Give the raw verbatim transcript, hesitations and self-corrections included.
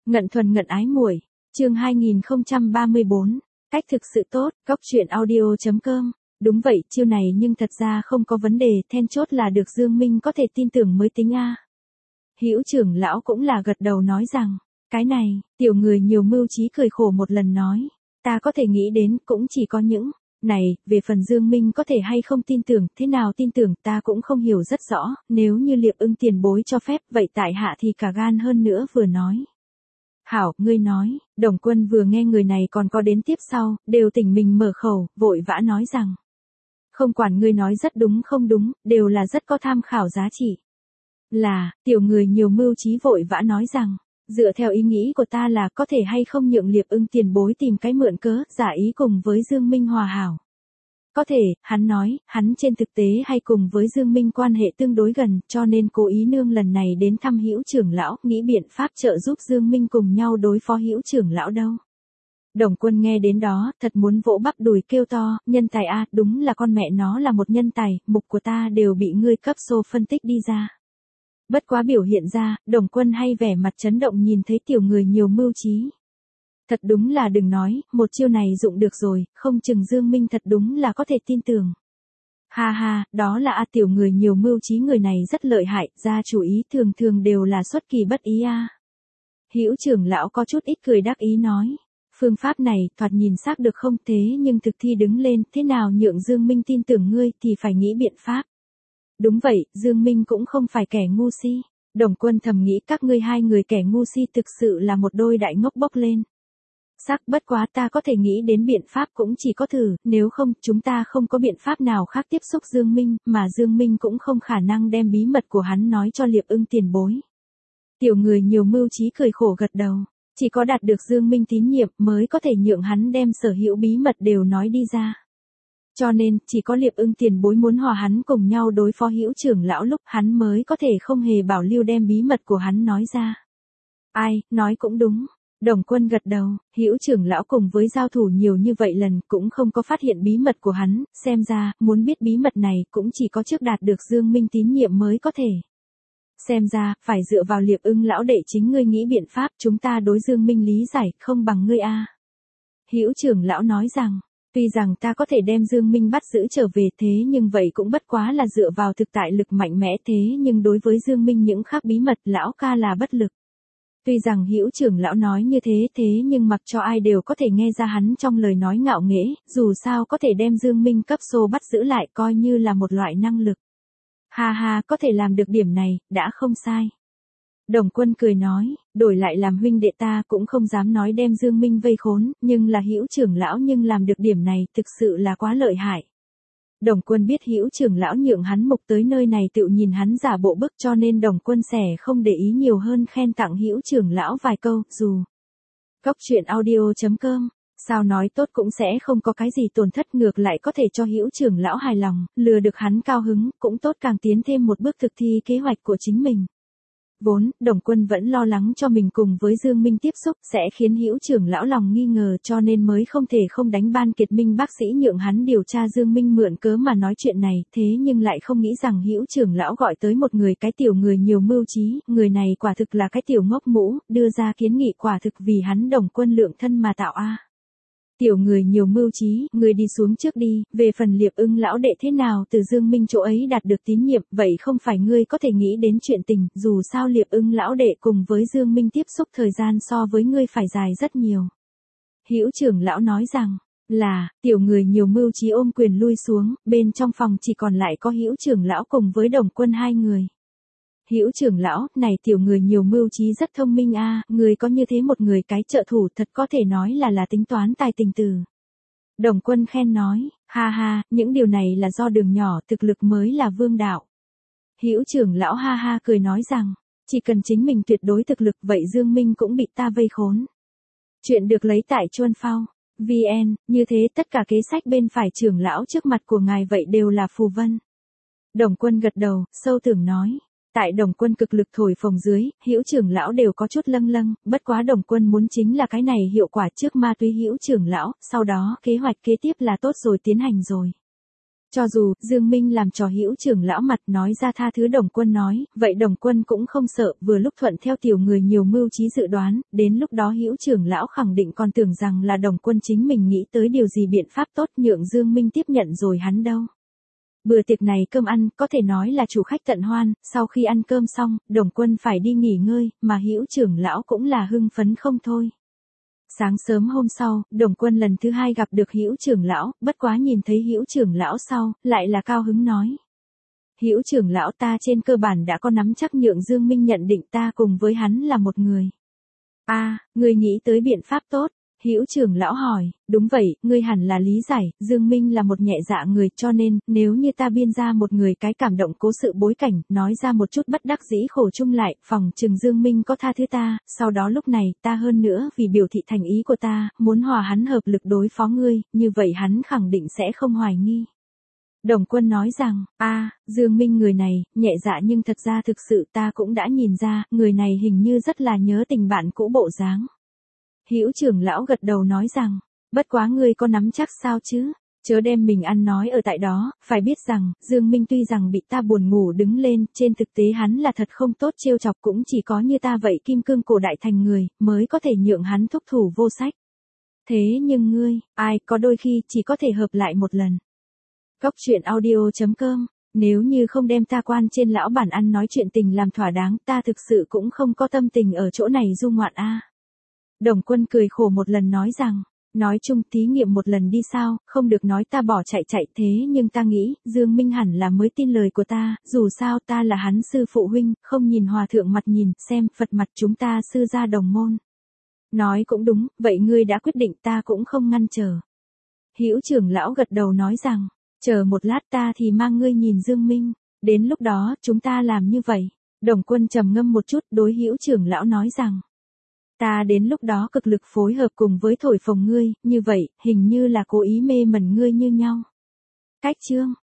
Ngận thuần ngận ái muội, chương hai nghìn không trăm ba mươi bốn, cách thực sự tốt, góc truyện audio chấm com. Đúng vậy, chiêu này nhưng thật ra không có vấn đề, then chốt là được Dương Minh có thể tin tưởng mới tính a. Hữu trưởng lão cũng là gật đầu nói rằng, cái này, tiểu người nhiều mưu trí cười khổ một lần nói, ta có thể nghĩ đến cũng chỉ có những, này, về phần Dương Minh có thể hay không tin tưởng, thế nào tin tưởng ta cũng không hiểu rất rõ, nếu như Liệp Ưng tiền bối cho phép, vậy tại hạ thì cả gan hơn nữa vừa nói. Hảo, ngươi nói, Đồng Quân vừa nghe người này còn có đến tiếp sau, đều tỉnh mình mở khẩu, vội vã nói rằng. Không quản ngươi nói rất đúng không đúng, đều là rất có tham khảo giá trị. Là, tiểu người nhiều mưu trí vội vã nói rằng, dựa theo ý nghĩ của ta là có thể hay không nhượng Liệp Ưng tiền bối tìm cái mượn cớ, giả ý cùng với Dương Minh hòa hảo. Có thể, hắn nói, hắn trên thực tế hay cùng với Dương Minh quan hệ tương đối gần, cho nên cố ý nương lần này đến thăm Hữu trưởng lão, nghĩ biện pháp trợ giúp Dương Minh cùng nhau đối phó Hữu trưởng lão đâu. Đồng Quân nghe đến đó, thật muốn vỗ bắp đùi kêu to, nhân tài a, đúng là con mẹ nó là một nhân tài, mục của ta đều bị ngươi cấp số phân tích đi ra. Bất quá biểu hiện ra, Đồng Quân hay vẻ mặt chấn động nhìn thấy tiểu người nhiều mưu trí. Thật đúng là đừng nói, một chiêu này dụng được rồi, không chừng Dương Minh thật đúng là có thể tin tưởng. Ha ha, đó là a tiểu người nhiều mưu trí người này rất lợi hại, ra chủ ý thường thường đều là xuất kỳ bất ý a. Hữu trưởng lão có chút ít cười đắc ý nói, phương pháp này thoạt nhìn xác được không thế nhưng thực thi đứng lên, thế nào nhượng Dương Minh tin tưởng ngươi thì phải nghĩ biện pháp. Đúng vậy, Dương Minh cũng không phải kẻ ngu si. Đồng Quân thầm nghĩ các ngươi hai người kẻ ngu si thực sự là một đôi đại ngốc bốc lên. Sắc bất quá ta có thể nghĩ đến biện pháp cũng chỉ có thử, nếu không chúng ta không có biện pháp nào khác tiếp xúc Dương Minh, mà Dương Minh cũng không khả năng đem bí mật của hắn nói cho Liệp Ưng tiền bối. Tiểu người nhiều mưu trí cười khổ gật đầu, chỉ có đạt được Dương Minh tín nhiệm mới có thể nhượng hắn đem sở hữu bí mật đều nói đi ra. Cho nên, chỉ có Liệp Ưng tiền bối muốn hòa hắn cùng nhau đối phó Hữu trưởng lão lúc hắn mới có thể không hề bảo lưu đem bí mật của hắn nói ra. Ai, nói cũng đúng. Đồng Quân gật đầu, Hữu trưởng lão cùng với giao thủ nhiều như vậy lần cũng không có phát hiện bí mật của hắn, xem ra, muốn biết bí mật này cũng chỉ có trước đạt được Dương Minh tín nhiệm mới có thể. Xem ra, phải dựa vào Liệp Ưng lão đệ chính ngươi nghĩ biện pháp, chúng ta đối Dương Minh lý giải, không bằng ngươi a. Hữu trưởng lão nói rằng, tuy rằng ta có thể đem Dương Minh bắt giữ trở về thế nhưng vậy cũng bất quá là dựa vào thực tại lực mạnh mẽ thế nhưng đối với Dương Minh những khác bí mật lão ca là bất lực. Tuy rằng Hữu trưởng lão nói như thế thế nhưng mặc cho ai đều có thể nghe ra hắn trong lời nói ngạo nghễ, dù sao có thể đem Dương Minh cấp số bắt giữ lại coi như là một loại năng lực. Ha ha, có thể làm được điểm này, đã không sai. Đồng Quân cười nói, đổi lại làm huynh đệ ta cũng không dám nói đem Dương Minh vây khốn, nhưng là Hữu trưởng lão nhưng làm được điểm này thực sự là quá lợi hại. Đồng Quân biết Hữu trưởng lão nhượng hắn mục tới nơi này tự nhìn hắn giả bộ bức cho nên Đồng Quân sẽ không để ý nhiều hơn khen tặng Hữu trưởng lão vài câu, dù. Góc truyện audio chấm com, sao nói tốt cũng sẽ không có cái gì tổn thất ngược lại có thể cho Hữu trưởng lão hài lòng, lừa được hắn cao hứng, cũng tốt càng tiến thêm một bước thực thi kế hoạch của chính mình. Vốn, Đồng Quân vẫn lo lắng cho mình cùng với Dương Minh tiếp xúc sẽ khiến Hữu trưởng lão lòng nghi ngờ cho nên mới không thể không đánh Ban Kiệt Minh bác sĩ nhượng hắn điều tra Dương Minh mượn cớ mà nói chuyện này, thế nhưng lại không nghĩ rằng Hữu trưởng lão gọi tới một người cái tiểu người nhiều mưu trí, người này quả thực là cái tiểu ngốc mũ, đưa ra kiến nghị quả thực vì hắn Đồng Quân lượng thân mà tạo a. Tiểu người nhiều mưu trí, người đi xuống trước đi, về phần Liệp Ưng lão đệ thế nào từ Dương Minh chỗ ấy đạt được tín nhiệm, vậy không phải ngươi có thể nghĩ đến chuyện tình, dù sao Liệp Ưng lão đệ cùng với Dương Minh tiếp xúc thời gian so với ngươi phải dài rất nhiều. Hữu trưởng lão nói rằng, là, tiểu người nhiều mưu trí ôm quyền lui xuống, bên trong phòng chỉ còn lại có Hữu trưởng lão cùng với Đồng Quân hai người. Hữu trưởng lão, này tiểu người nhiều mưu trí rất thông minh a, người có như thế một người cái trợ thủ thật có thể nói là là tính toán tài tình từ. Đồng Quân khen nói, ha ha, những điều này là do đường nhỏ thực lực mới là vương đạo. Hữu trưởng lão ha ha cười nói rằng, chỉ cần chính mình tuyệt đối thực lực vậy Dương Minh cũng bị ta vây khốn. Chuyện được lấy tại Chuan Phao, vê en, như thế tất cả kế sách bên phải trưởng lão trước mặt của ngài vậy đều là phù vân. Đồng Quân gật đầu, sâu tưởng nói. Tại Đồng Quân cực lực thổi phồng dưới, Hữu trưởng lão đều có chút lâng lâng, bất quá Đồng Quân muốn chính là cái này hiệu quả trước ma túy Hữu trưởng lão, sau đó kế hoạch kế tiếp là tốt rồi tiến hành rồi. Cho dù Dương Minh làm trò Hữu trưởng lão mặt nói ra tha thứ Đồng Quân nói, vậy Đồng Quân cũng không sợ, vừa lúc thuận theo tiểu người nhiều mưu trí dự đoán, đến lúc đó Hữu trưởng lão khẳng định còn tưởng rằng là Đồng Quân chính mình nghĩ tới điều gì biện pháp tốt nhượng Dương Minh tiếp nhận rồi hắn đâu. Bữa tiệc này cơm ăn có thể nói là chủ khách tận hoan, sau khi ăn cơm xong, Đồng Quân phải đi nghỉ ngơi, mà Hữu trưởng lão cũng là hưng phấn không thôi. Sáng sớm hôm sau, Đồng Quân lần thứ hai gặp được Hữu trưởng lão, bất quá nhìn thấy Hữu trưởng lão sau, lại là cao hứng nói. Hữu trưởng lão, ta trên cơ bản đã có nắm chắc nhượng Dương Minh nhận định ta cùng với hắn là một người. A, à, ngươi nghĩ tới biện pháp tốt. Hữu trưởng lão hỏi, đúng vậy, ngươi hẳn là lý giải, Dương Minh là một nhẹ dạ người, cho nên, nếu như ta biên ra một người cái cảm động cố sự bối cảnh, nói ra một chút bất đắc dĩ khổ chung lại, phòng chừng Dương Minh có tha thứ ta, sau đó lúc này, ta hơn nữa vì biểu thị thành ý của ta, muốn hòa hắn hợp lực đối phó ngươi, như vậy hắn khẳng định sẽ không hoài nghi. Đồng Quân nói rằng, a, à, Dương Minh người này, nhẹ dạ nhưng thật ra thực sự ta cũng đã nhìn ra, người này hình như rất là nhớ tình bạn cũ bộ dáng. Hữu trưởng lão gật đầu nói rằng, bất quá ngươi có nắm chắc sao chứ, chớ đem mình ăn nói ở tại đó, phải biết rằng, Dương Minh tuy rằng bị ta buồn ngủ đứng lên, trên thực tế hắn là thật không tốt trêu chọc cũng chỉ có như ta vậy kim cương cổ đại thành người, mới có thể nhượng hắn thúc thủ vô sách. Thế nhưng ngươi, ai có đôi khi chỉ có thể hợp lại một lần. Cốc truyện audio chấm com, nếu như không đem ta quan trên lão bản ăn nói chuyện tình làm thỏa đáng, ta thực sự cũng không có tâm tình ở chỗ này du ngoạn a. Đồng Quân cười khổ một lần nói rằng, nói chung thí nghiệm một lần đi sao, không được nói ta bỏ chạy chạy thế nhưng ta nghĩ, Dương Minh hẳn là mới tin lời của ta, dù sao ta là hắn sư phụ huynh, không nhìn hòa thượng mặt nhìn, xem Phật mặt chúng ta sư gia đồng môn. Nói cũng đúng, vậy ngươi đã quyết định ta cũng không ngăn trở. Hữu trưởng lão gật đầu nói rằng, chờ một lát ta thì mang ngươi nhìn Dương Minh, đến lúc đó chúng ta làm như vậy. Đồng Quân trầm ngâm một chút đối Hữu trưởng lão nói rằng, ta đến lúc đó cực lực phối hợp cùng với thổi phồng ngươi, như vậy, hình như là cố ý mê mẩn ngươi như nhau. Cách chương